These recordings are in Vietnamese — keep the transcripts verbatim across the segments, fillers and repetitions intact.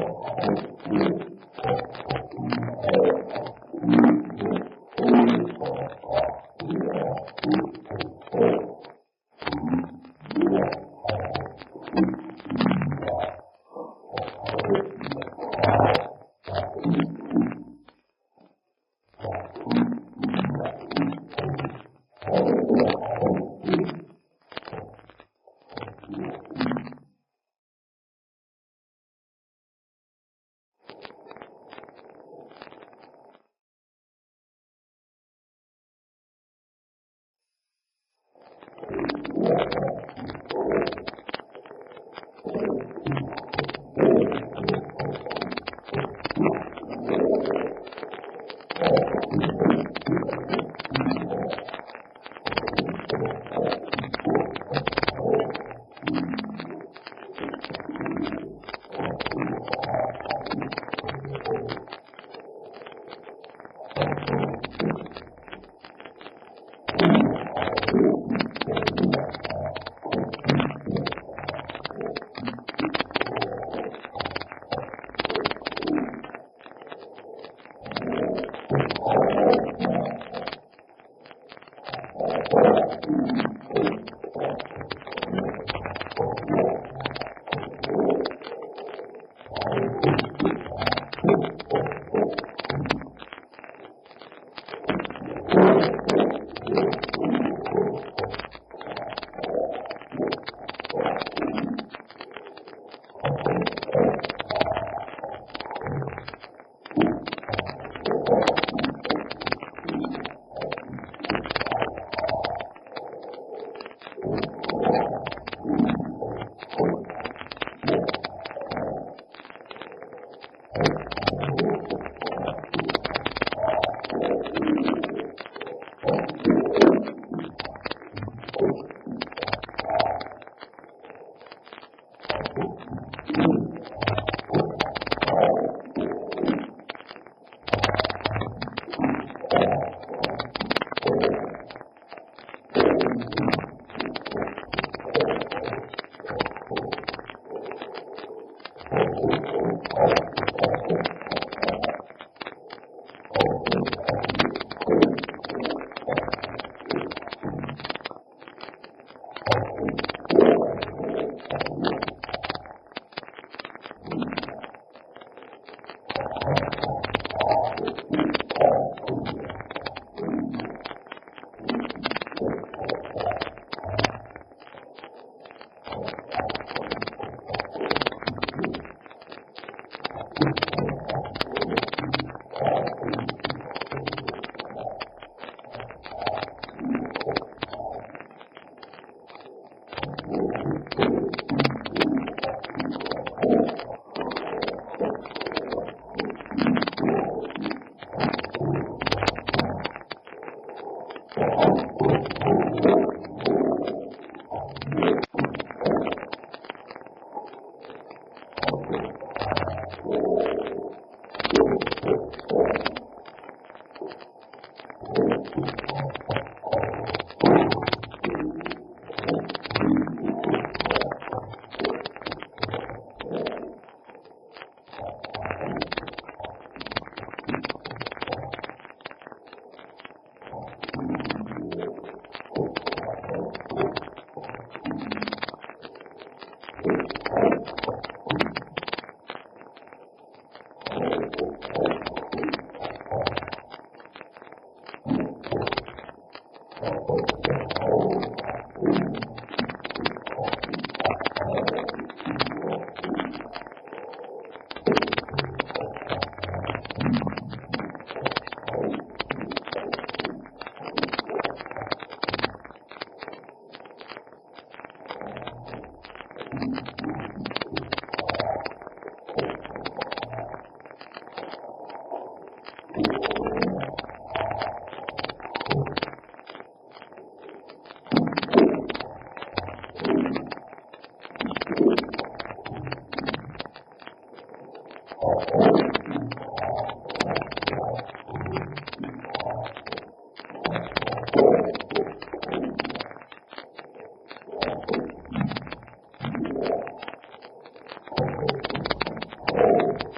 Oh.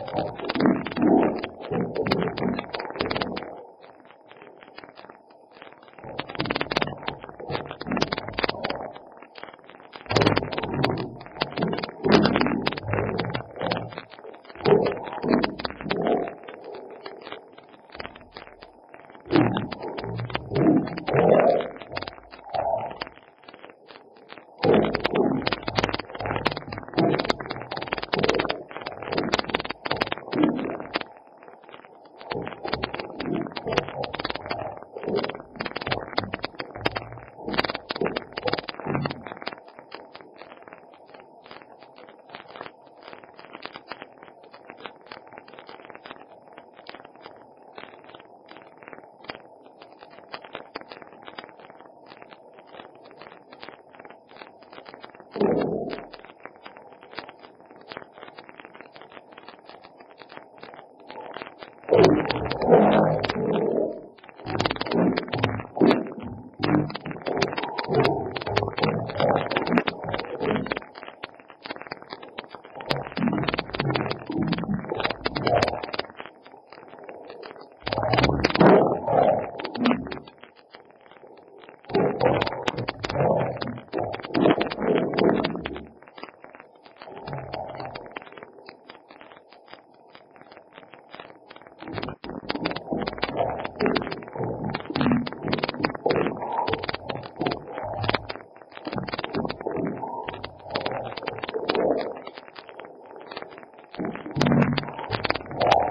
you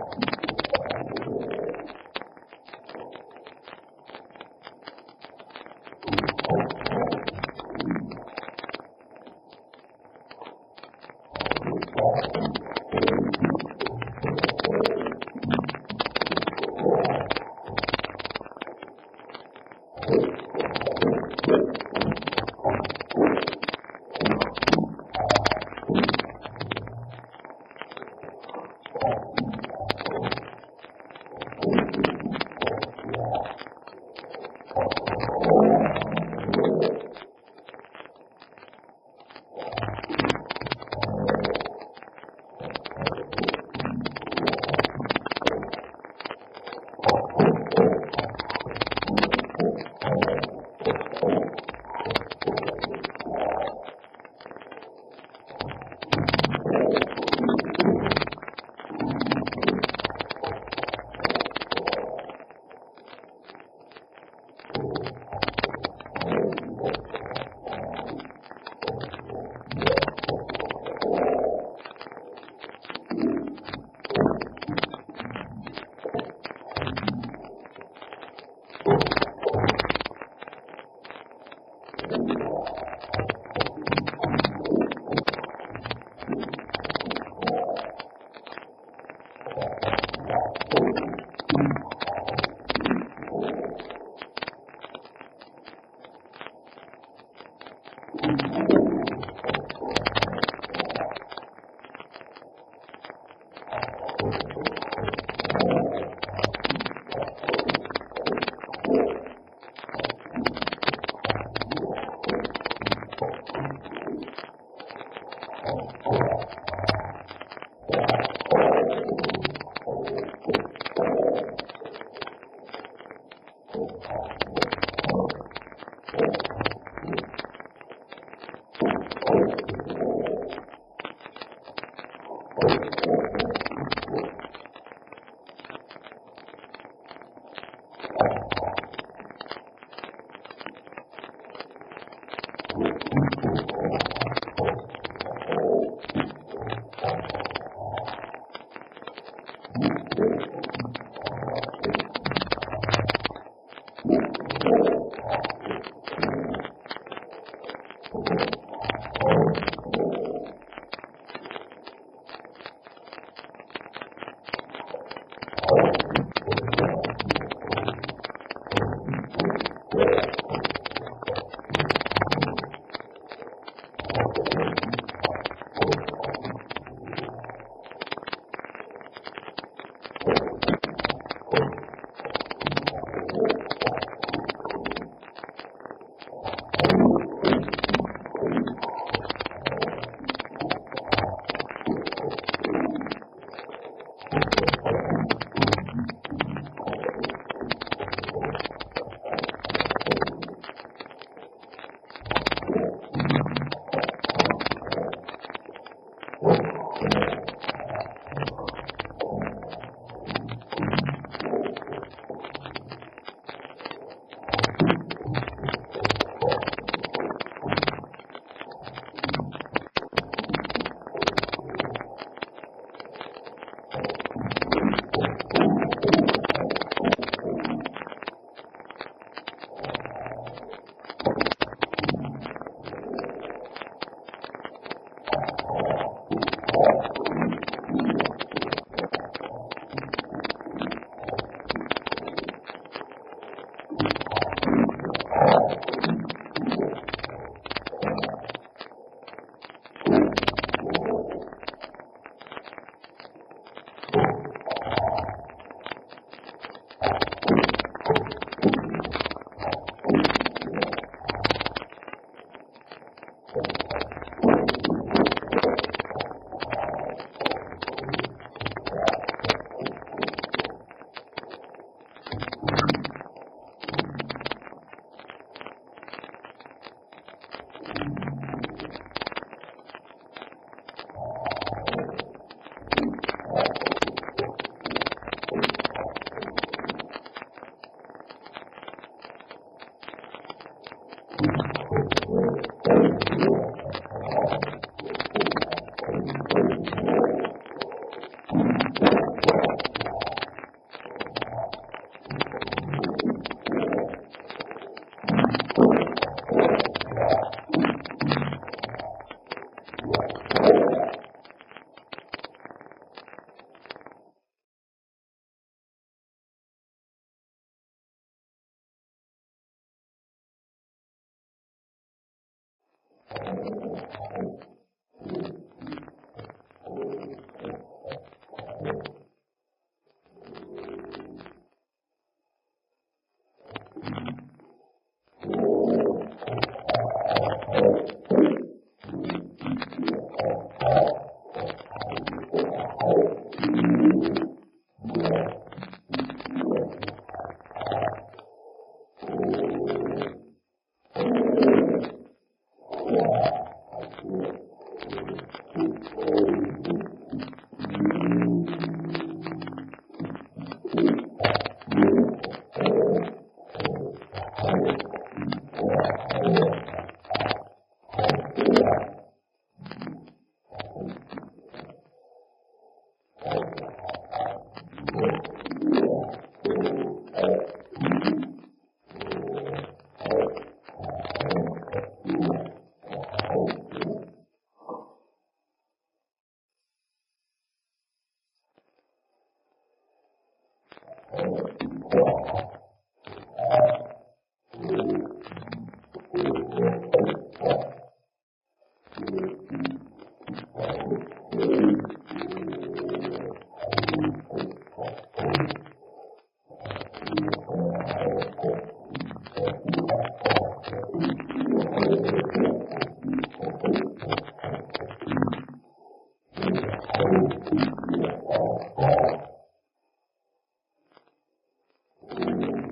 Thank you.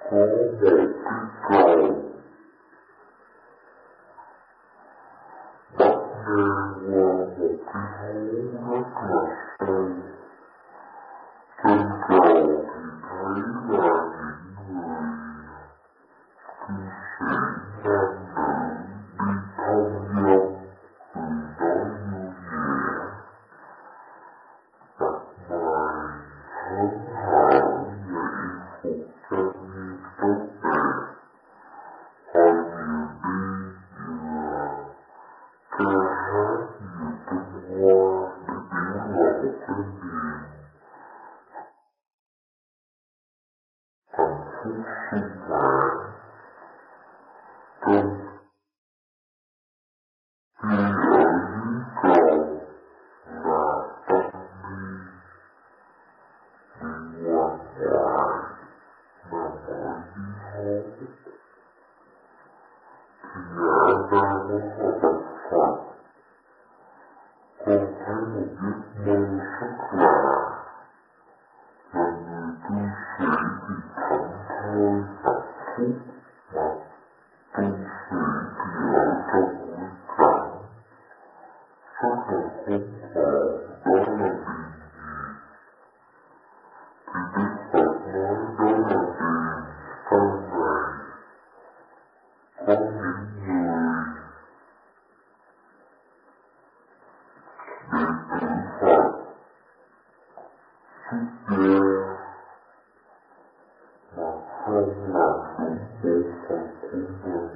có một cái cầu bắc ngang qua một cái hố rất là sâu. Trên cầu thì thấy là những người cư sĩ nam nữ đi thông dong, cười nói vui vẻ, mặt mày hớn hở và y phục trang nghiêm tốt đẹp. Họ vừa đi vừa ca hát vừa tung hoa để biểu lộ cái niềm hạnh phúc sinh hoạt. Trong khi ở dưới cầu là tăng ni đi ngoan ngoại nằm ở dưới hố, thì ngã ra có họ bạch Phật: con thấy một giấc mơ rất lạ, là người cư sĩ thì thảnh thơi hạnh phúc, mà tu sĩ thì ở trong nguy cảnh rất là khốn khổ. Đó là điều gì? Thì Đức Phật nói đó là điều sau này có những người đệ tử Phật xuất gia mà không làm đúng bổn phận của mình,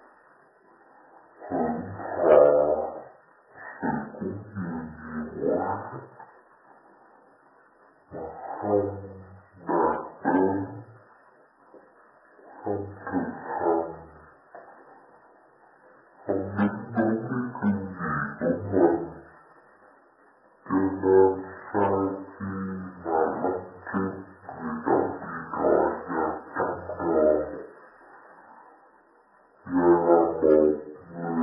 hưởng thọ sự cúng dường nhiều quá, mà không đạt đến, không thực hành, không biết đúng cái kinh nghiệm của mình. Cho nên sau khi mà mất chết, người đó bị gọi vào trong hồn và là một người đệ tử xuất gia,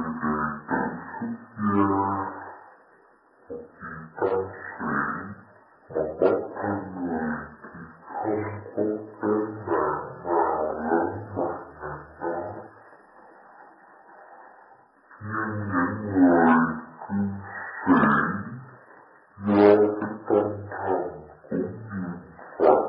một vị tăng sĩ mà bất thân người thì không có cái nạn nào lớn bằng nạn đó. Nhưng những người cư sĩ do cái tâm thần cúng dường Phật,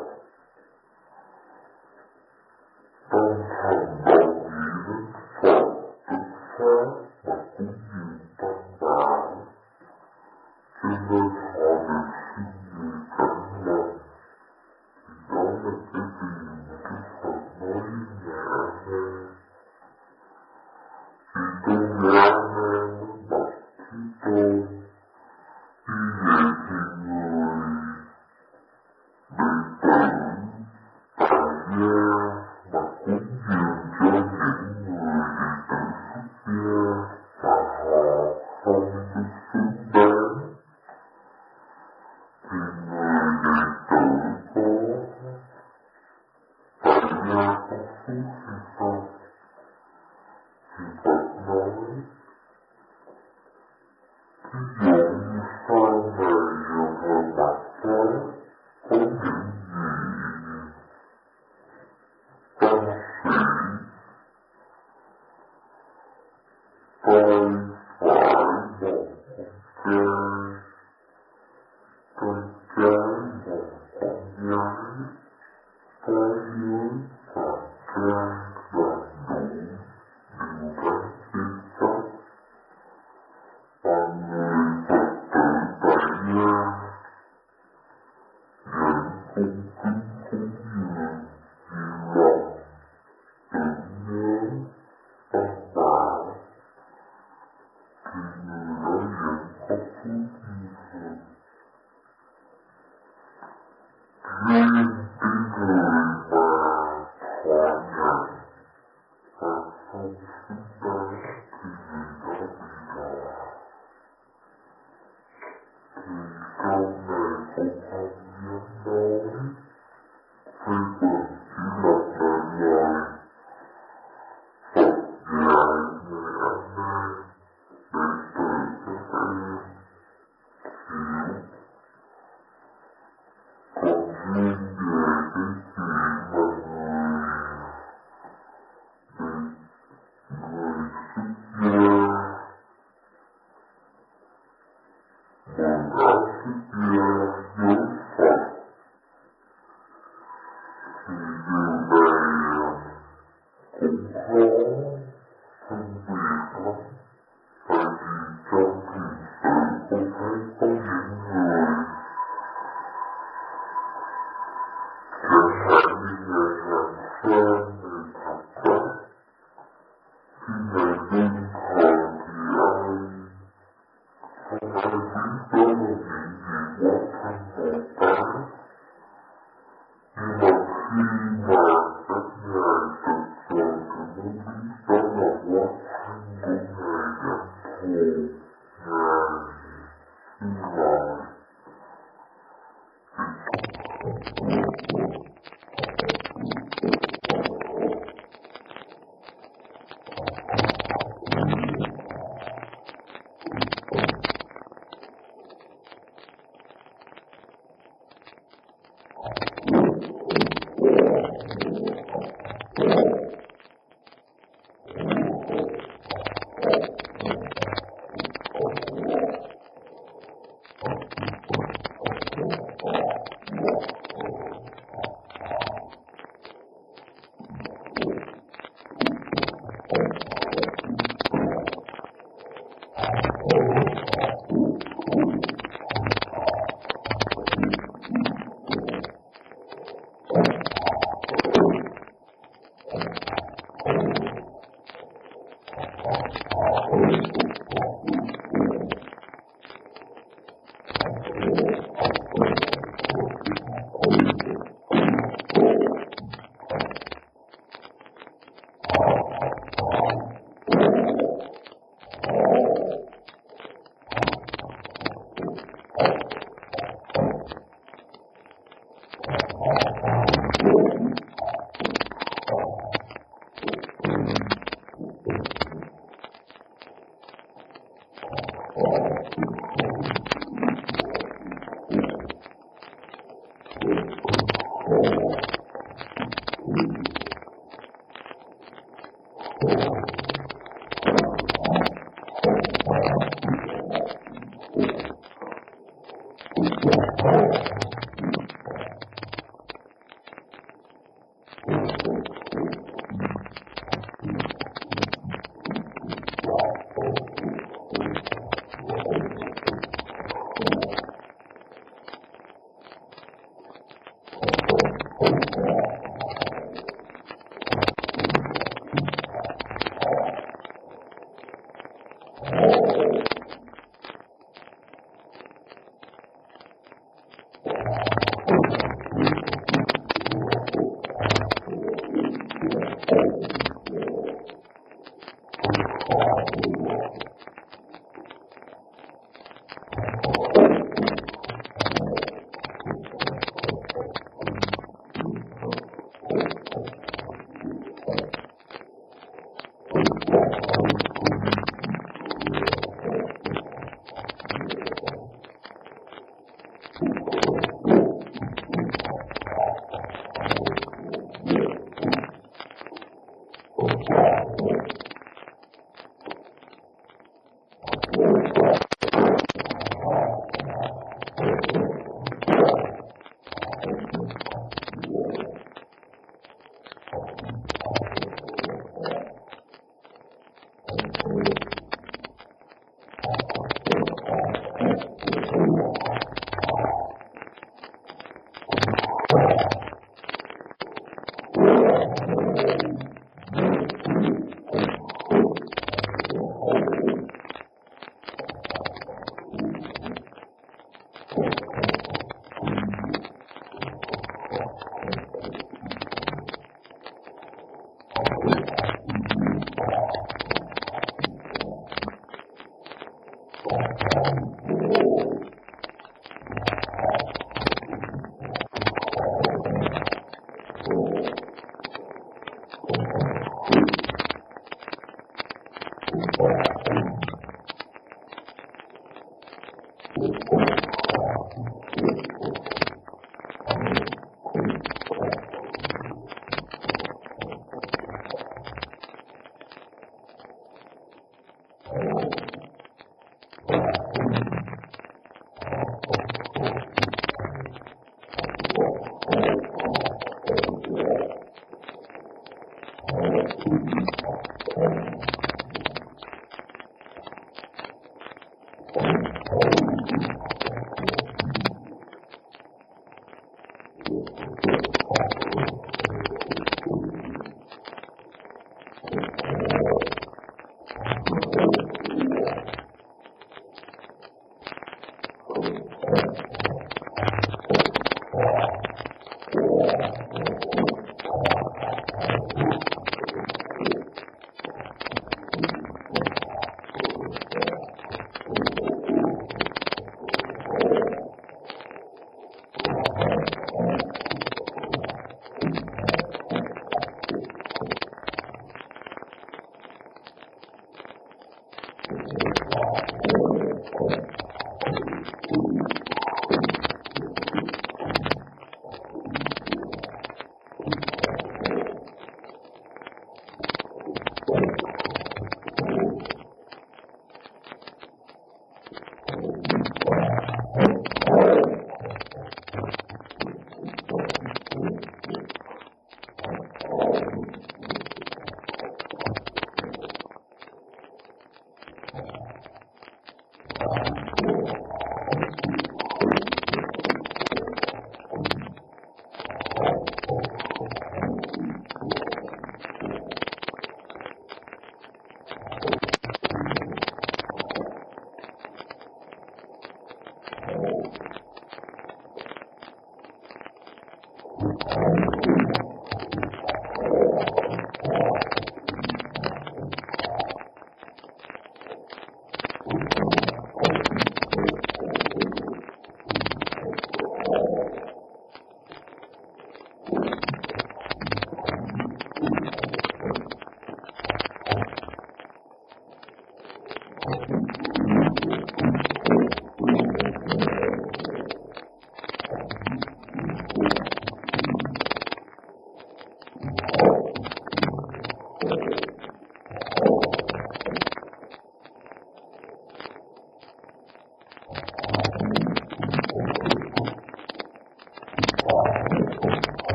tâm thần đồng ý với Phật, Đức Pháp và cúng dường Tam Bảo, cho nên họ được sinh người cảnh lành. Thì đó là cái điều mà Đức Phật nói với nhà A Nan. Thì trong nhà A Nan nó bạch Thế Tôn: như vậy thì người đệ tử tại gia mà cúng dường cho những người đệ tử xuất gia mà họ không có xứng đáng, thì người đệ tử có tại gia có phúc hay không? Thì Phật nói: ví dụ như sau này rồi hồi bạch Pháp có những vị tăng sĩ tay phải một con trai, tay trái một con gái, có dưới hoặc trang và đủ đều gắn trên tóc, và người Phật tử tại gia vẫn cung kính cúng dường nhiều lòng, tưởng nhớ Tam Bảo, thì người đó vẫn có phúc như thường. Riêng cái người mà thọ nhận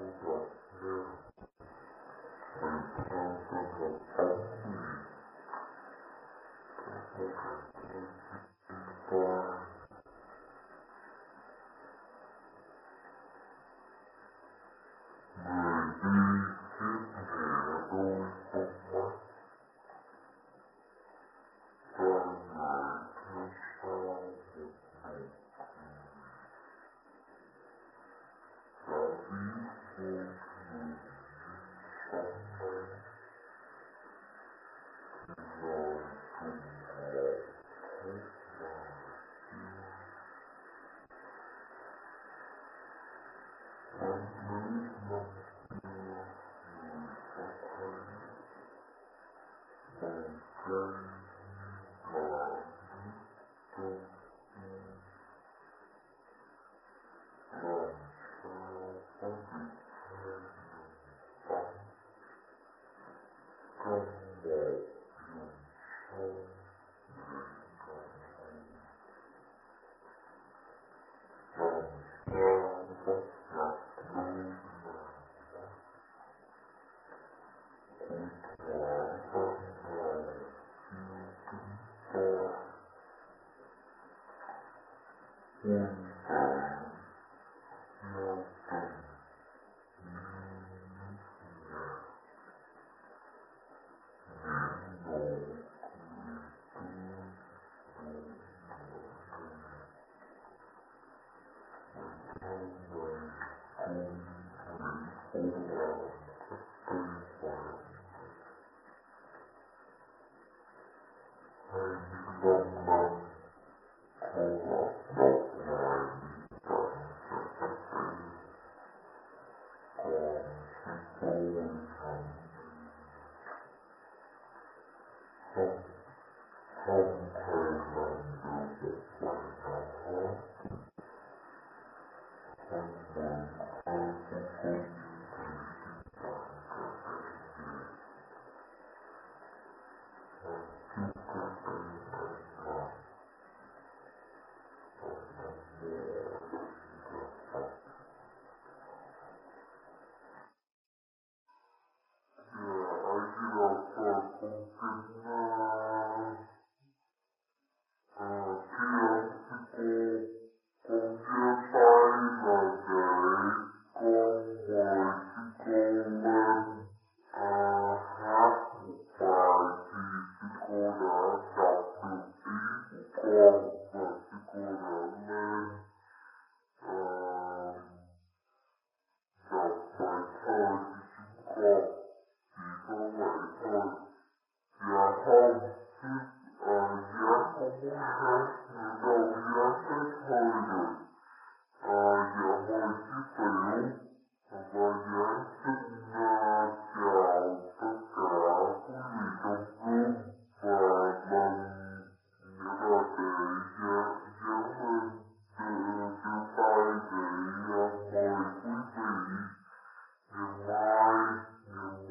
Ngày mai, ngày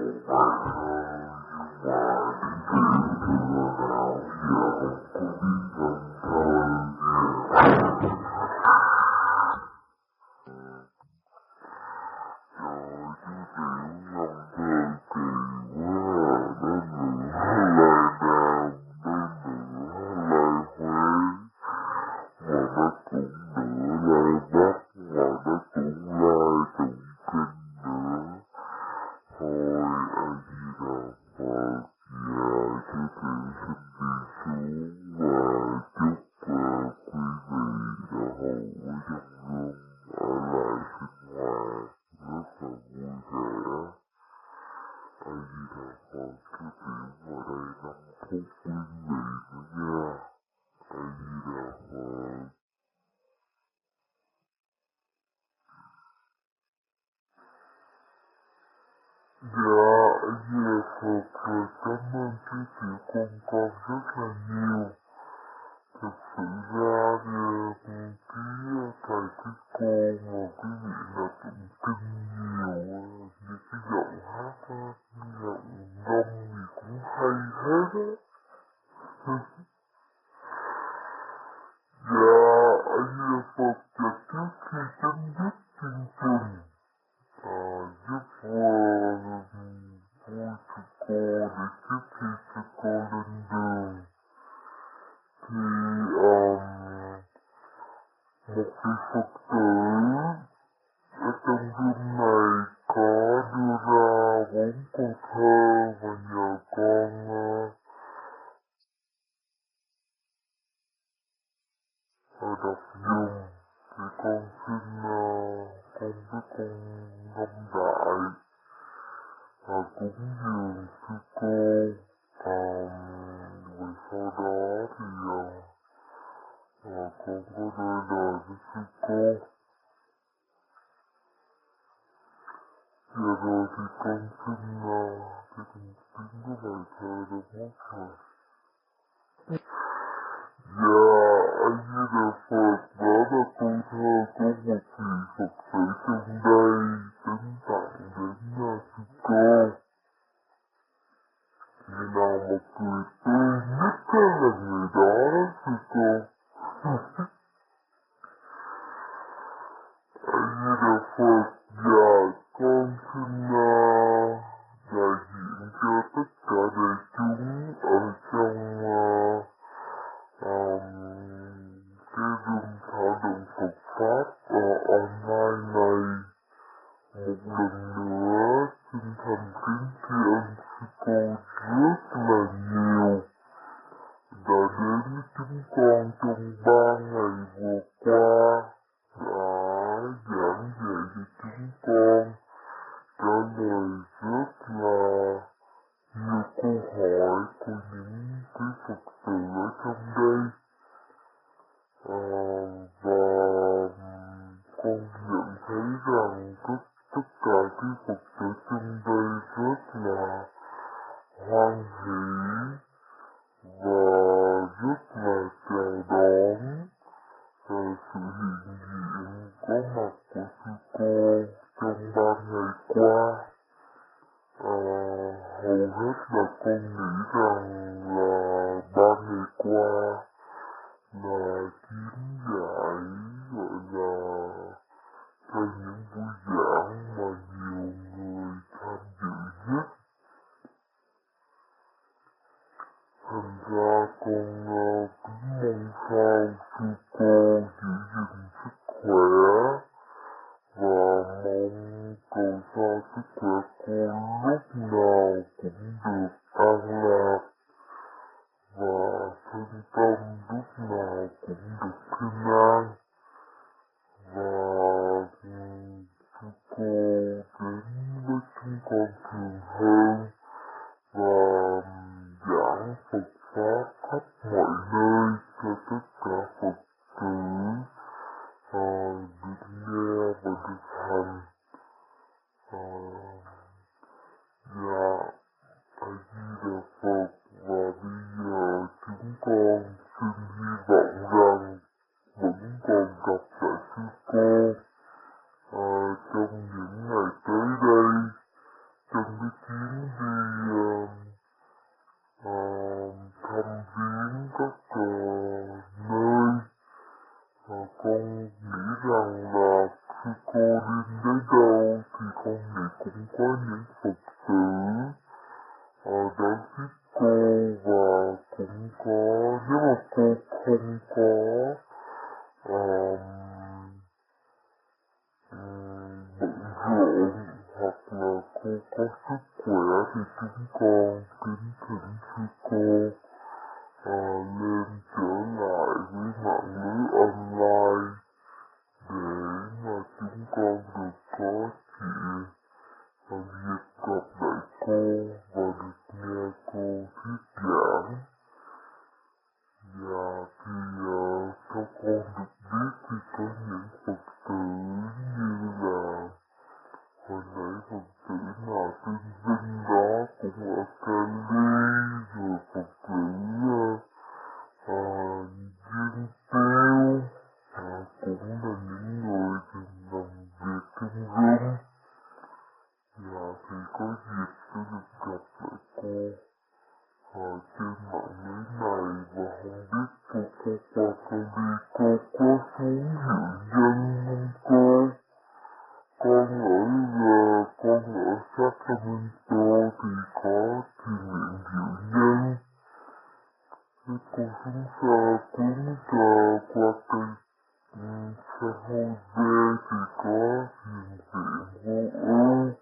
trong những ngày tới đây, trong cái chuyến con nghĩ cũng có những Phật tử à, đã giúp cô, và cũng có, nếu mà cô không có um, um, bận rộn hoặc là cô có sức khỏe thì chúng con kính thỉnh sư cô à, lên trở lại với mạng lưới online để mà chúng con được có dịp và dịp gặp lại cô và được nghe cô thuyết giảng. Và thì uh, theo con được biết thì có những Phật tử như là hồi nãy Phật tử nào tên Vinh đó cũng ở Cali, rồi Phật tử uh, uh, Duyên Tiêu uh, cũng là những người thường làm việc trong rung. Và thì có dịp sẽ được gặp lại cô ở trên mạng lưới này, và không biết cô cô qua Cali cô có xuống hiện dân không cô? Con ở uh, con ở Sacramento thì có thiền nguyện diệu nhân. Thế cô xuống xa cuốn uh, qua cây um, San Jose thì có thiền viện vô ưu.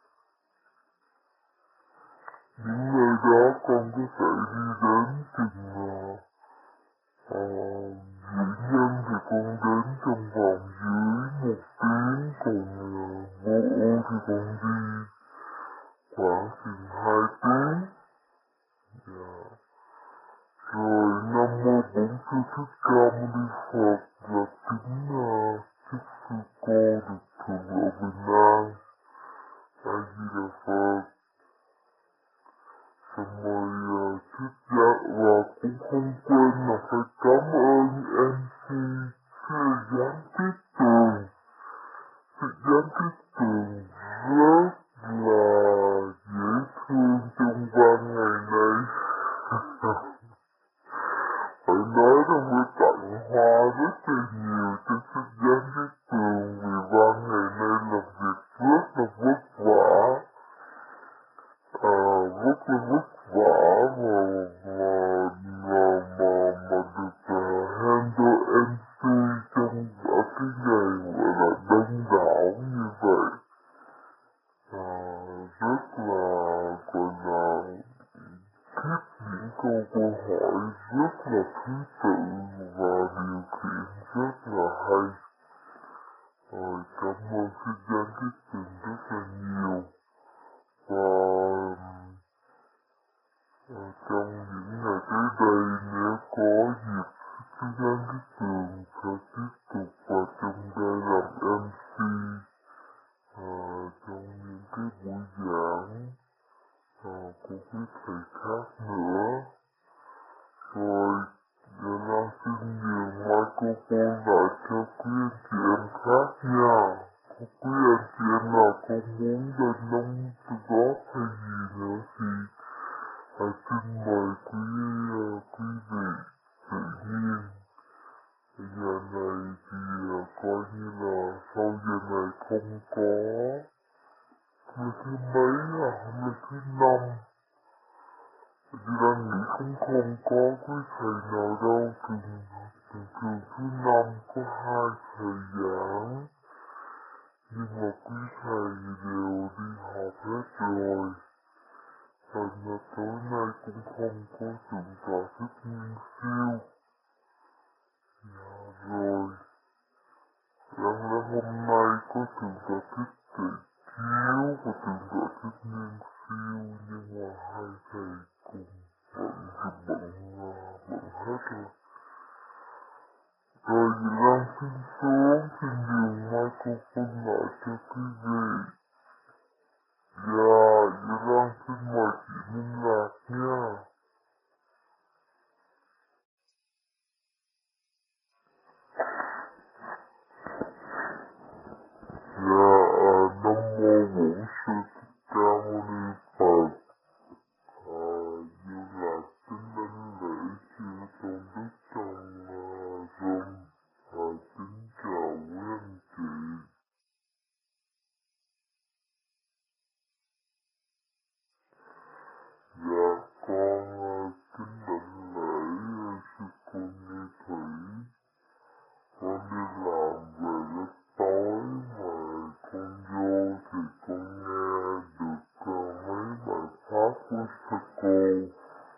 Những nơi đó con có thể đi đến chừng uh, uh, diệu nhân thì con đến trong vòng dưới một tiếng, còn uh, vô ưu thì con đi khoảng chừng hai tiếng. Yeah. Rồi Nam Mô Bổn Sư Thích Ca Mâu Ni Phật, và kính uh, chúc sư cô được thượng lộ bình an. A Di Đà Phật. Xong rồi uh, thuyết giảng, và cũng không quên là phải cảm ơn em xê Thuyết Giảng Tiết Tường. Thuyết Giảng Tiết Tường rất là dễ thương trong ba ngày nay. Phải nói rằng mới tặng hoa rất là nhiều cho Thuyết Giảng Tiết Tường, vì ba ngày nay làm việc rất là vất vả. À, rất là vất vả và mà mà mà, mà được uh, handle em xê trong ở cái ngày gọi là đông đảo như vậy. À, rất là gọi là thích những câu câu hỏi rất là thứ tự và điều khiển rất là hay. Rồi cảm ơn Sư Giang Tiết Tường rất là nhiều. Và uh, trong những ngày tới đây, nếu có dịp, Sư Giang Tiết Tường sẽ tiếp tục vào trong đây làm em xê uh, trong những cái buổi giảng uh, của quý thầy khác nữa. Rồi giờ Lan xin nhường microphone lại cho quý anh chị em khác nha. Có quý anh chị em nào có muốn lên nông góp hay gì nữa thì à, xin mời quý uh, quý vị tự nhiên. Giờ này thì uh, coi như là sau giờ này không có. Hôm thứ mấy à? Hôm nay thứ năm. Vì đang nghĩ cũng không có quý thầy nào đâu. Thường, thường, thường thứ năm có hai thầy giảng, nhưng mà quý thầy đều đi học hết rồi. Thành ra tối nay cũng không có trường tọa thích nguyên siêu. Dạ rồi. Đáng lẽ hôm nay có trường tọa thích tỷ chiếu và trường tọa thích nguyên siêu, nhưng mà hai thầy cùng bận thì bận, bận hết rồi. Rồi thì Lan xin xuống, xin nhường microphone lại cho quý vị. Dạ, dạ Lan xin mời chị Minh Lạc nha. Dạ, à, Nam Mô Bổn Sư Thích Ca Mâu Ni Phật. À, như là kính đảnh lễ chư tôn đức trong uh, room. À, kính chào quý anh chị. cô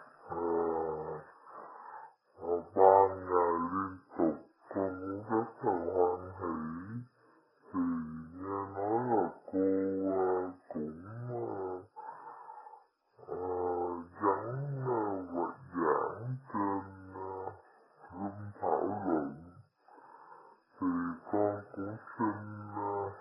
à, ba ngày liên tục con cũng rất là hoan hỷ. Thì nghe nói là cô à, cũng à, à, gắn à, vật giảng trên à, room thảo luận. Thì con cũng xin uh,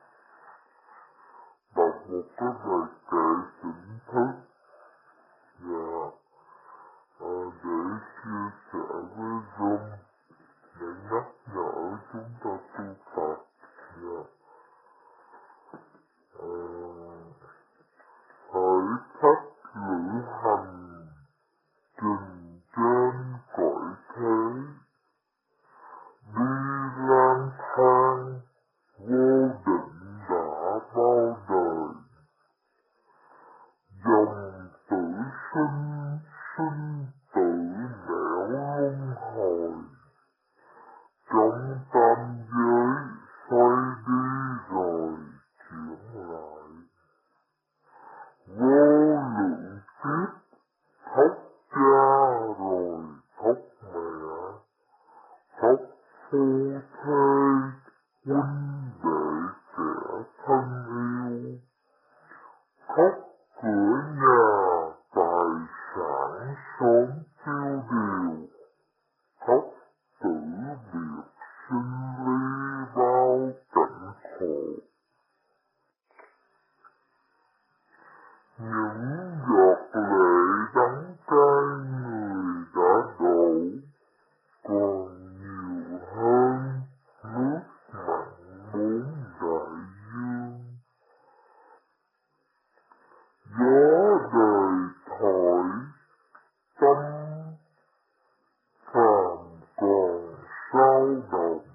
đọc một cái bài kệ tỉnh thức và uh, để chia sẻ với Zoom để nhắc nhở chúng ta tu tập. Yeah. Uh, hỡi khách lữ hành trình trên cõi thế, đi lang thang vô định đã bao đời, dòng tử sinh sinh tử nẻo luân hồi, trong tam giới xoay đi rồi chuyển lại, vô lượng kiếp khóc cha rồi khóc mẹ, khóc phu thê huynh đệ kẻ thân yêu, khóc cửa nhà tài sản sớm tiêu điều, khóc tử biệt sinh ly bao cảnh khổ. Những giọt lệ đắng cay người đã đổ, còn nhiều hơn nước mặn bốn đại dương. Gió đời thổi tâm phàm còn sao động,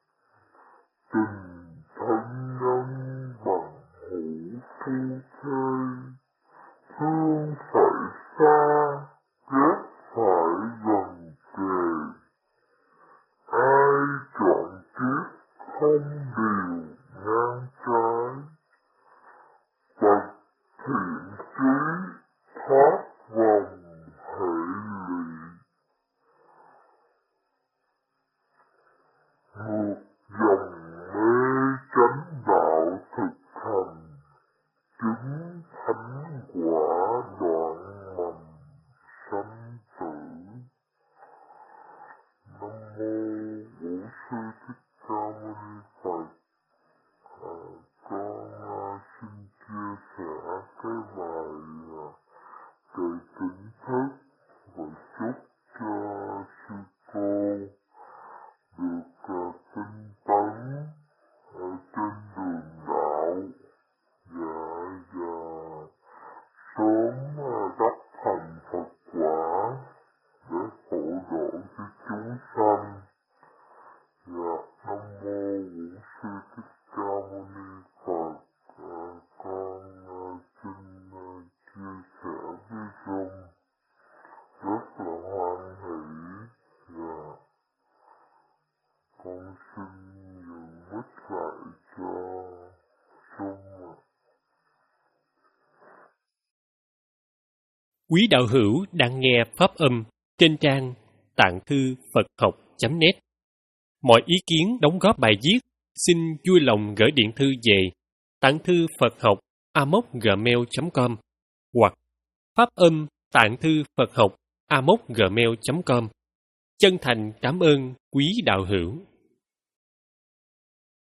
tình thân nhân bằng hữu phu thê, thương phải xa ghét phải gần kề, ai chọn kiếp không điều ngang trái, bậc thiện chí thoát vòng hệ lụy. Ngược dòng mê chánh đạo thực hành, chứng thánh quả đoạn mầm sanh tử. Nam mô Bổn Sư Thích Ca Mâu Ni Phật. À, con à, xin chia sẻ cái bài à, kệ tỉnh thức và chúc cho sư cô được à, tinh tấn ở trên đường đạo và và sớm à, đắc thành Phật quả để phổ độ cho chúng sanh. Dạ, Nam mô Bổn Sư Thích Ca Mâu Ni Phật. À, con à, xin à, chia sẻ với Dung rất là hoan hỷ. Dạ, con xin nhường mít lại cho Dung ạ. Quý đạo hữu đang nghe pháp âm trên trang tạng thư Phật học chấm net. Mọi ý kiến đóng góp bài viết xin vui lòng gửi điện thư về tạng thư Phật học a mốc gmail chấm com hoặc pháp âm tạng thư Phật học a mốc gmail chấm com. Chân thành cảm ơn quý đạo hữu.